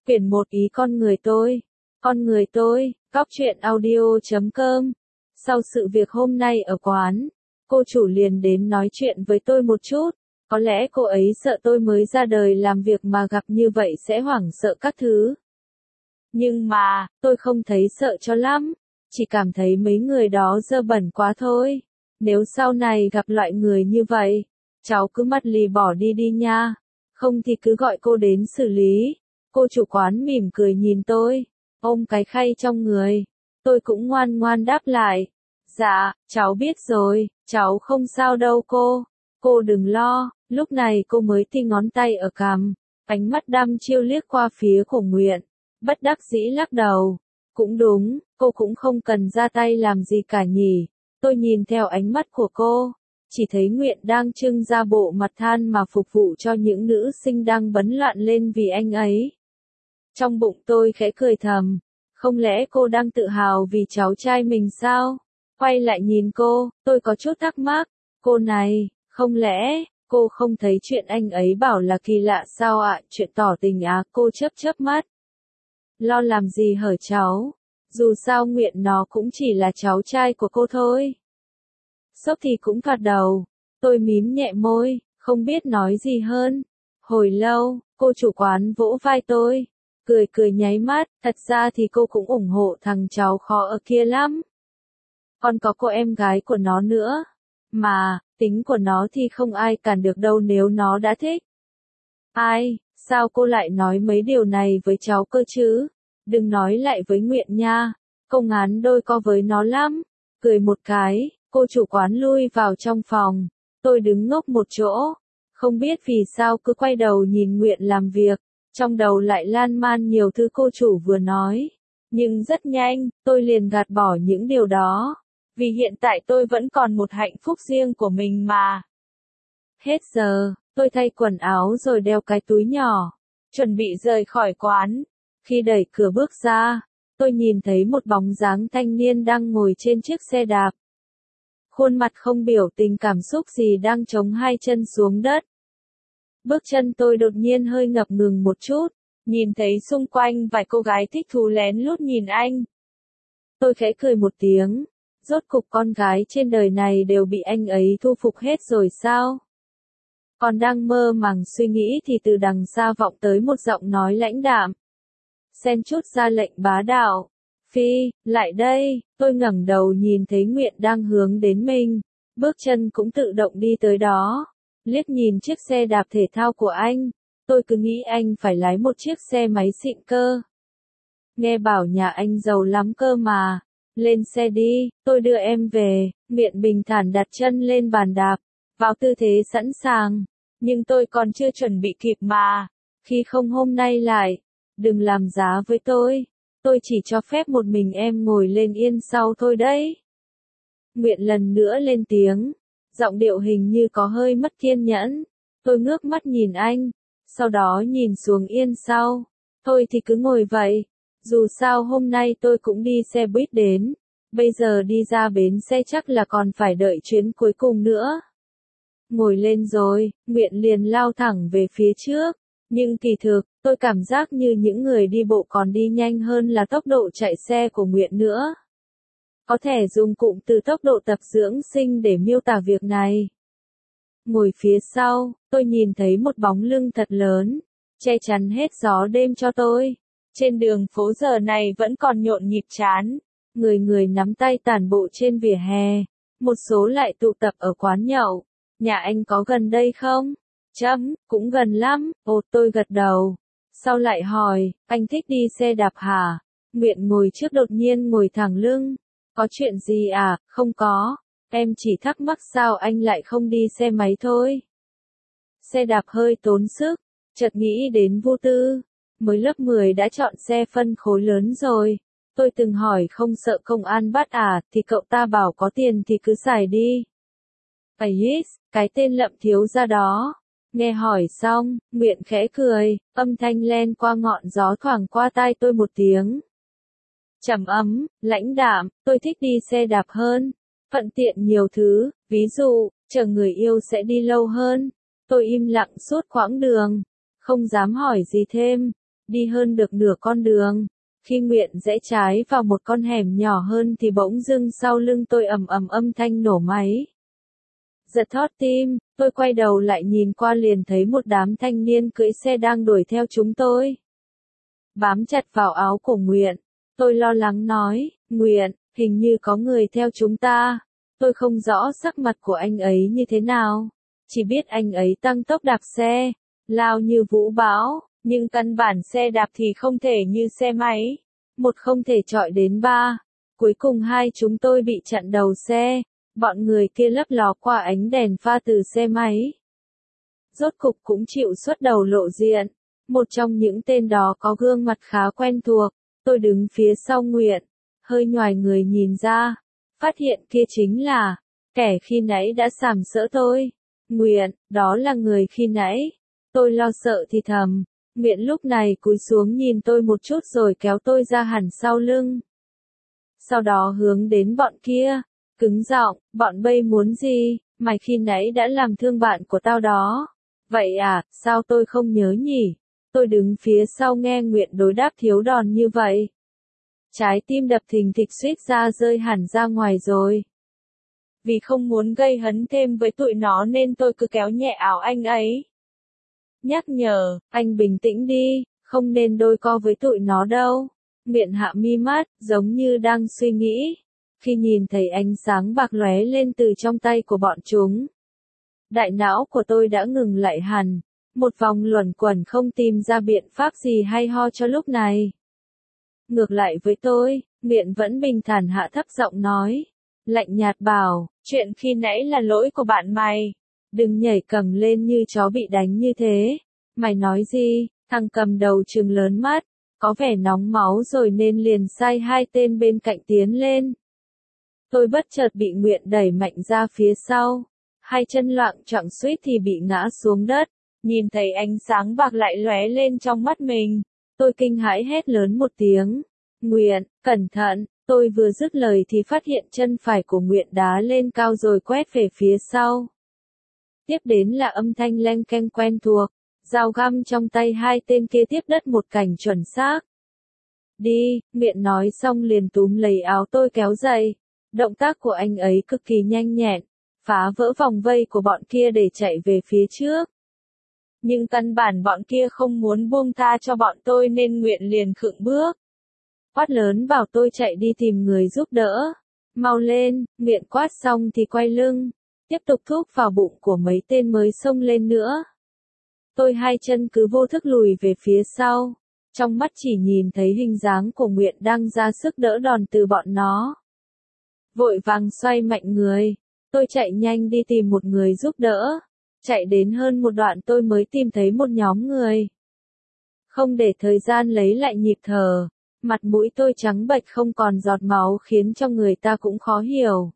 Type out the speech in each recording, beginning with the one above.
Quyển 1 Ý con người tôi. Con người tôi, Cóc truyện audio.com. Sau sự việc hôm nay ở quán, cô chủ liền đến nói chuyện với tôi một chút. Có lẽ cô ấy sợ tôi mới ra đời làm việc mà gặp như vậy sẽ hoảng sợ các thứ. Nhưng mà, tôi không thấy sợ cho lắm. Chỉ cảm thấy mấy người đó dơ bẩn quá thôi. Nếu sau này gặp loại người như vậy, cháu cứ mắt lì bỏ đi đi nha. Không thì cứ gọi cô đến xử lý. Cô chủ quán mỉm cười nhìn tôi, ôm cái khay trong người. Tôi cũng ngoan ngoan đáp lại. Dạ, cháu biết rồi, cháu không sao đâu cô. Cô đừng lo. Lúc này cô mới ti ngón tay ở cằm, ánh mắt đăm chiêu liếc qua phía của Nguyện. Bất đắc dĩ lắc đầu. Cũng đúng, cô cũng không cần ra tay làm gì cả nhỉ. Tôi nhìn theo ánh mắt của cô, chỉ thấy Nguyện đang trưng ra bộ mặt than mà phục vụ cho những nữ sinh đang bấn loạn lên vì anh ấy. Trong bụng tôi khẽ cười thầm, không lẽ cô đang tự hào vì cháu trai mình sao? Quay lại nhìn cô, tôi có chút thắc mắc, cô này, không lẽ, cô không thấy chuyện anh ấy bảo là kỳ lạ sao ạ? Chuyện tỏ tình á? Cô chớp mắt. Lo làm gì hở cháu? Dù sao Nguyện nó cũng chỉ là cháu trai của cô thôi. Sốc thì cũng gật đầu. Tôi mím nhẹ môi, không biết nói gì hơn. Hồi lâu, cô chủ quán vỗ vai tôi, cười nháy mắt, thật ra thì cô cũng ủng hộ thằng cháu khó ở kia lắm. Còn có cô em gái của nó nữa. Mà, tính của nó thì không ai cản được đâu nếu nó đã thích. Ai, sao cô lại nói mấy điều này với cháu cơ chứ? Đừng nói lại với Nguyện nha, công án đôi co với nó lắm. Cười một cái, cô chủ quán lui vào trong phòng. Tôi đứng ngốc một chỗ, không biết vì sao cứ quay đầu nhìn Nguyện làm việc, trong đầu lại lan man nhiều thứ cô chủ vừa nói. Nhưng rất nhanh, tôi liền gạt bỏ những điều đó, vì hiện tại tôi vẫn còn một hạnh phúc riêng của mình mà. Hết giờ, tôi thay quần áo rồi đeo cái túi nhỏ, chuẩn bị rời khỏi quán. Khi đẩy cửa bước ra, tôi nhìn thấy một bóng dáng thanh niên đang ngồi trên chiếc xe đạp. Khuôn mặt không biểu tình cảm xúc gì đang chống hai chân xuống đất. Bước chân tôi đột nhiên hơi ngập ngừng một chút, nhìn thấy xung quanh vài cô gái thích thú lén lút nhìn anh. Tôi khẽ cười một tiếng, rốt cục con gái trên đời này đều bị anh ấy thu phục hết rồi sao? Còn đang mơ màng suy nghĩ thì từ đằng xa vọng tới một giọng nói lãnh đạm. Xen chút ra lệnh bá đạo. Phi, lại đây. Tôi ngẩng đầu nhìn thấy Nguyện đang hướng đến mình, bước chân cũng tự động đi tới đó. Liếc nhìn chiếc xe đạp thể thao của anh, tôi cứ nghĩ anh phải lái một chiếc xe máy xịn cơ. Nghe bảo nhà anh giàu lắm cơ mà. Lên xe đi, tôi đưa em về. Nguyện bình thản đặt chân lên bàn đạp, vào tư thế sẵn sàng. Nhưng tôi còn chưa chuẩn bị kịp mà. Khi không hôm nay lại, đừng làm giá với tôi chỉ cho phép một mình em ngồi lên yên sau thôi đấy. Nguyện lần nữa lên tiếng, giọng điệu hình như có hơi mất kiên nhẫn. Tôi ngước mắt nhìn anh, sau đó nhìn xuống yên sau. Thôi thì cứ ngồi vậy, dù sao hôm nay tôi cũng đi xe buýt đến, bây giờ đi ra bến xe chắc là còn phải đợi chuyến cuối cùng nữa. Ngồi lên rồi, Nguyện liền lao thẳng về phía trước, nhưng kỳ thực, tôi cảm giác như những người đi bộ còn đi nhanh hơn là tốc độ chạy xe của Nguyện nữa. Có thể dùng cụm từ tốc độ tập dưỡng sinh để miêu tả việc này. Ngồi phía sau, tôi nhìn thấy một bóng lưng thật lớn, che chắn hết gió đêm cho tôi. Trên đường phố giờ này vẫn còn nhộn nhịp chán, người nắm tay tản bộ trên vỉa hè, một số lại tụ tập ở quán nhậu. Nhà anh có gần đây không? Cũng gần lắm. Ồ, tôi gật đầu. Sau lại hỏi, anh thích đi xe đạp hả? Nguyện ngồi trước đột nhiên ngồi thẳng lưng. Có chuyện gì à? Không có. Em chỉ thắc mắc sao anh lại không đi xe máy thôi. Xe đạp hơi tốn sức. Chợt nghĩ đến Vô Tư. Mới lớp 10 đã chọn xe phân khối lớn rồi. Tôi từng hỏi không sợ công an bắt à, thì cậu ta bảo có tiền thì cứ xài đi. Yes, cái tên Lậm thiếu gia đó. Nghe hỏi xong, Nguyện khẽ cười, âm thanh len qua ngọn gió thoảng qua tai tôi một tiếng. Trầm ấm, lãnh đạm, tôi thích đi xe đạp hơn. Thuận tiện nhiều thứ, ví dụ, chờ người yêu sẽ đi lâu hơn. Tôi im lặng suốt quãng đường, không dám hỏi gì thêm. Đi hơn được nửa con đường, khi Nguyện rẽ trái vào một con hẻm nhỏ hơn thì bỗng dưng sau lưng tôi ầm ầm âm thanh nổ máy. Giật thót tim, tôi quay đầu lại nhìn qua liền thấy một đám thanh niên cưỡi xe đang đuổi theo chúng tôi. Bám chặt vào áo của Nguyện, tôi lo lắng nói, Nguyện, hình như có người theo chúng ta. Tôi không rõ sắc mặt của anh ấy như thế nào, chỉ biết anh ấy tăng tốc đạp xe, lao như vũ bão, nhưng căn bản xe đạp thì không thể như xe máy. Một không thể chọi đến ba, cuối cùng hai chúng tôi bị chặn đầu xe, bọn người kia lấp ló qua ánh đèn pha từ xe máy. Rốt cục cũng chịu xuất đầu lộ diện, một trong những tên đó có gương mặt khá quen thuộc, tôi đứng phía sau Nguyện, hơi nhoài người nhìn ra, phát hiện kia chính là kẻ khi nãy đã sàm sỡ tôi. Nguyện, đó là người khi nãy. Tôi lo sợ thì thầm. Nguyện lúc này cúi xuống nhìn tôi một chút rồi kéo tôi ra hẳn sau lưng. Sau đó hướng đến bọn kia, cứng giọng, bọn bay muốn gì, mày khi nãy đã làm thương bạn của tao đó. Vậy à, sao tôi không nhớ nhỉ? Tôi đứng phía sau nghe Nguyện đối đáp thiếu đòn như vậy. Trái tim đập thình thịch suýt ra rơi hẳn ra ngoài rồi. Vì không muốn gây hấn thêm với tụi nó nên tôi cứ kéo nhẹ áo anh ấy. Nhắc nhở, anh bình tĩnh đi, không nên đôi co với tụi nó đâu. Nguyện hạ mi mắt, giống như đang suy nghĩ. Khi nhìn thấy ánh sáng bạc lóe lên từ trong tay của bọn chúng, đại não của tôi đã ngừng lại hẳn. Một vòng luẩn quẩn không tìm ra biện pháp gì hay ho cho lúc này. Ngược lại với tôi, Nguyện vẫn bình thản hạ thấp giọng nói. Lạnh nhạt bảo, chuyện khi nãy là lỗi của bạn mày. Đừng nhảy cẳng lên như chó bị đánh như thế. Mày nói gì? Thằng cầm đầu trừng lớn mắt, có vẻ nóng máu rồi nên liền sai hai tên bên cạnh tiến lên. Tôi bất chợt bị Nguyện đẩy mạnh ra phía sau. Hai chân loạng choạng suýt thì bị ngã xuống đất. Nhìn thấy ánh sáng bạc lại lóe lên trong mắt mình. Tôi kinh hãi hét lớn một tiếng. Nguyện, cẩn thận. Tôi vừa dứt lời thì phát hiện chân phải của Nguyện đá lên cao rồi quét về phía sau. Tiếp đến là âm thanh leng keng quen thuộc, dao găm trong tay hai tên kia tiếp đất một cảnh chuẩn xác. Đi, Nguyện nói xong liền túm lấy áo tôi kéo dậy. Động tác của anh ấy cực kỳ nhanh nhẹn, phá vỡ vòng vây của bọn kia để chạy về phía trước. Nhưng căn bản bọn kia không muốn buông tha cho bọn tôi nên Nguyện liền khựng bước. Quát lớn bảo tôi chạy đi tìm người giúp đỡ. Mau lên, Nguyện quát xong thì quay lưng, tiếp tục thúc vào bụng của mấy tên mới xông lên nữa. Tôi hai chân cứ vô thức lùi về phía sau, trong mắt chỉ nhìn thấy hình dáng của Nguyện đang ra sức đỡ đòn từ bọn nó. Vội vàng xoay mạnh người, tôi chạy nhanh đi tìm một người giúp đỡ. Chạy đến hơn một đoạn tôi mới tìm thấy một nhóm người. Không để thời gian lấy lại nhịp thở. Mặt mũi tôi trắng bệch không còn giọt máu khiến cho người ta cũng khó hiểu.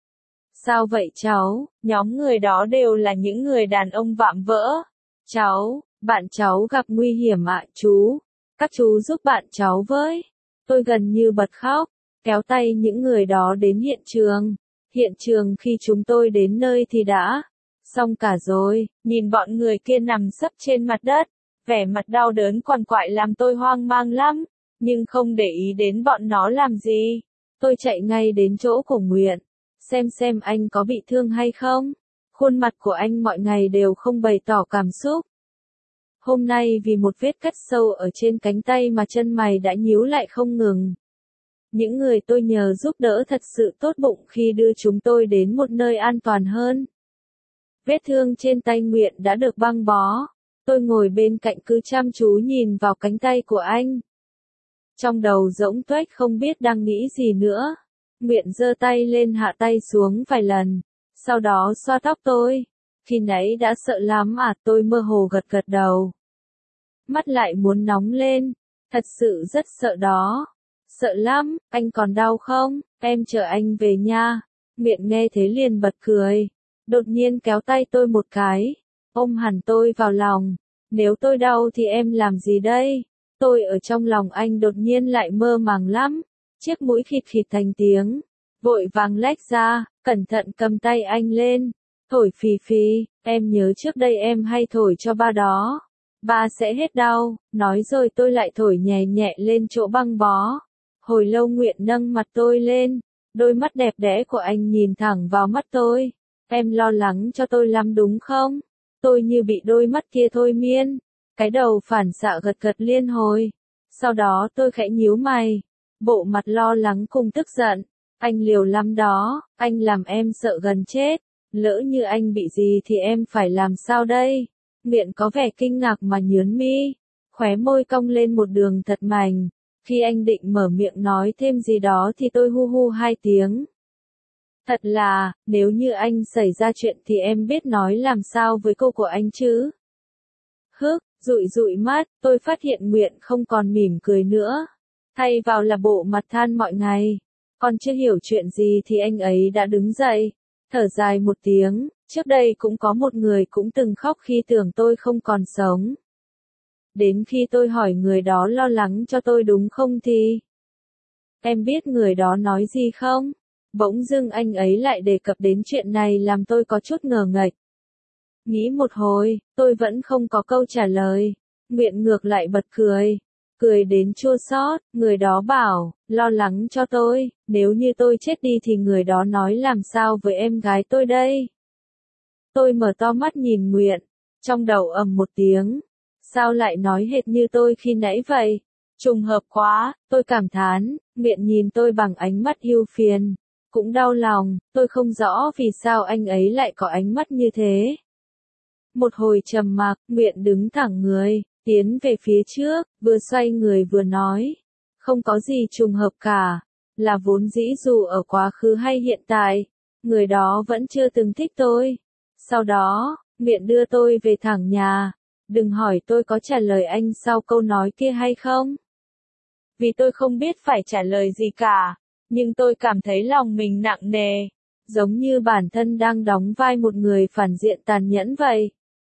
Sao vậy cháu? Nhóm người đó đều là những người đàn ông vạm vỡ. Cháu, bạn cháu gặp nguy hiểm ạ chú. Các chú giúp bạn cháu với. Tôi gần như bật khóc, kéo tay những người đó đến hiện trường. Hiện trường khi chúng tôi đến nơi thì đã xong cả rồi. Nhìn bọn người kia nằm sấp trên mặt đất, vẻ mặt đau đớn quằn quại làm tôi hoang mang lắm. Nhưng không để ý đến bọn nó làm gì. Tôi chạy ngay đến chỗ của Nguyện, xem anh có bị thương hay không. Khuôn mặt của anh mọi ngày đều không bày tỏ cảm xúc. Hôm nay vì một vết cắt sâu ở trên cánh tay mà chân mày đã nhíu lại không ngừng. Những người tôi nhờ giúp đỡ thật sự tốt bụng khi đưa chúng tôi đến một nơi an toàn hơn. Vết thương trên tay Nguyện đã được băng bó. Tôi ngồi bên cạnh cứ chăm chú nhìn vào cánh tay của anh. Trong đầu rỗng tuếch không biết đang nghĩ gì nữa. Nguyện giơ tay lên hạ tay xuống vài lần, sau đó xoa tóc tôi. Khi nãy đã sợ lắm à, tôi mơ hồ gật gật đầu. Mắt lại muốn nóng lên, thật sự rất sợ đó. Sợ lắm, anh còn đau không? Em chờ anh về nha. Nguyện nghe thế liền bật cười, đột nhiên kéo tay tôi một cái, ôm hẳn tôi vào lòng. Nếu tôi đau thì em làm gì đây? Tôi ở trong lòng anh đột nhiên lại mơ màng lắm, chiếc mũi khịt khịt thành tiếng, vội vàng lách ra, cẩn thận cầm tay anh lên, thổi phì phì, em nhớ trước đây em hay thổi cho ba đó. ba sẽ hết đau, nói rồi tôi lại thổi nhẹ nhẹ lên chỗ băng bó. Hồi lâu Nguyện nâng mặt tôi lên, đôi mắt đẹp đẽ của anh nhìn thẳng vào mắt tôi. Em lo lắng cho tôi lắm đúng không? Tôi như bị đôi mắt kia thôi miên, cái đầu phản xạ gật gật liên hồi. Sau đó tôi khẽ nhíu mày, bộ mặt lo lắng cùng tức giận. Anh liều lắm đó, anh làm em sợ gần chết. Lỡ như anh bị gì thì em phải làm sao đây? Miệng có vẻ kinh ngạc mà nhướng mi, khóe môi cong lên một đường thật mảnh. Khi anh định mở miệng nói thêm gì đó thì tôi hu hu hai tiếng. Thật là, nếu như anh xảy ra chuyện thì em biết nói làm sao với cô của anh chứ? Hức, dụi dụi mắt, tôi phát hiện Nguyện không còn mỉm cười nữa. Thay vào là bộ mặt than mọi ngày. Còn chưa hiểu chuyện gì thì anh ấy đã đứng dậy, thở dài một tiếng. Trước đây cũng có một người cũng từng khóc khi tưởng tôi không còn sống. Đến khi tôi hỏi người đó lo lắng cho tôi đúng không thì... Em biết người đó nói gì không? Bỗng dưng anh ấy lại đề cập đến chuyện này làm tôi có chút ngờ nghệch. Nghĩ một hồi, tôi vẫn không có câu trả lời. Nguyện ngược lại bật cười. Cười đến chua xót, người đó bảo, lo lắng cho tôi, nếu như tôi chết đi thì người đó nói làm sao với em gái tôi đây? Tôi mở to mắt nhìn Nguyện, trong đầu ầm một tiếng. Sao lại nói hệt như tôi khi nãy vậy? Trùng hợp quá, tôi cảm thán. Nguyện nhìn tôi bằng ánh mắt ưu phiền. Cũng đau lòng, tôi không rõ vì sao anh ấy lại có ánh mắt như thế. Một hồi trầm mặc, Nguyện đứng thẳng người, tiến về phía trước, vừa xoay người vừa nói. Không có gì trùng hợp cả, là vốn dĩ dù ở quá khứ hay hiện tại, người đó vẫn chưa từng thích tôi. Sau đó, Nguyện đưa tôi về thẳng nhà. Đừng hỏi tôi có trả lời anh sau câu nói kia hay không. Vì tôi không biết phải trả lời gì cả. Nhưng tôi cảm thấy lòng mình nặng nề, giống như bản thân đang đóng vai một người phản diện tàn nhẫn vậy.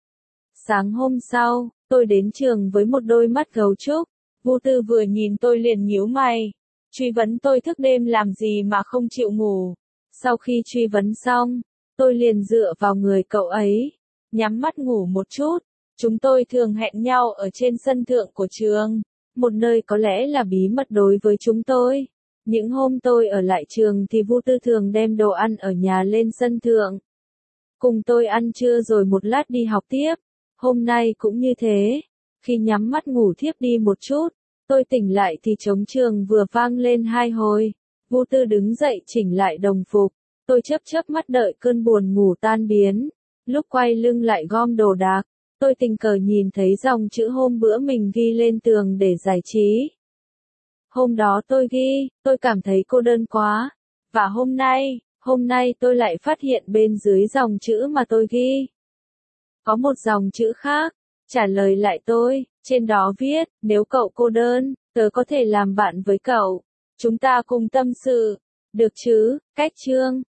Sáng hôm sau, tôi đến trường với một đôi mắt gấu trúc. Vu Tư vừa nhìn tôi liền nhíu mày, truy vấn tôi thức đêm làm gì mà không chịu ngủ. Sau khi truy vấn xong, tôi liền dựa vào người cậu ấy, nhắm mắt ngủ một chút. Chúng tôi thường hẹn nhau ở trên sân thượng của trường, một nơi có lẽ là bí mật đối với chúng tôi. Những hôm tôi ở lại trường thì Vu Tư thường đem đồ ăn ở nhà lên sân thượng. Cùng tôi ăn trưa rồi một lát đi học tiếp. Hôm nay cũng như thế. Khi nhắm mắt ngủ thiếp đi một chút, tôi tỉnh lại thì trống trường vừa vang lên hai hồi. Vu Tư đứng dậy chỉnh lại đồng phục. Tôi chớp chớp mắt đợi cơn buồn ngủ tan biến. Lúc quay lưng lại gom đồ đạc, tôi tình cờ nhìn thấy dòng chữ hôm bữa mình ghi lên tường để giải trí. Hôm đó tôi ghi, tôi cảm thấy cô đơn quá. Và hôm nay tôi lại phát hiện bên dưới dòng chữ mà tôi ghi. Có một dòng chữ khác, trả lời lại tôi, trên đó viết, nếu cậu cô đơn, tớ có thể làm bạn với cậu. Chúng ta cùng tâm sự. Được chứ, cách chương.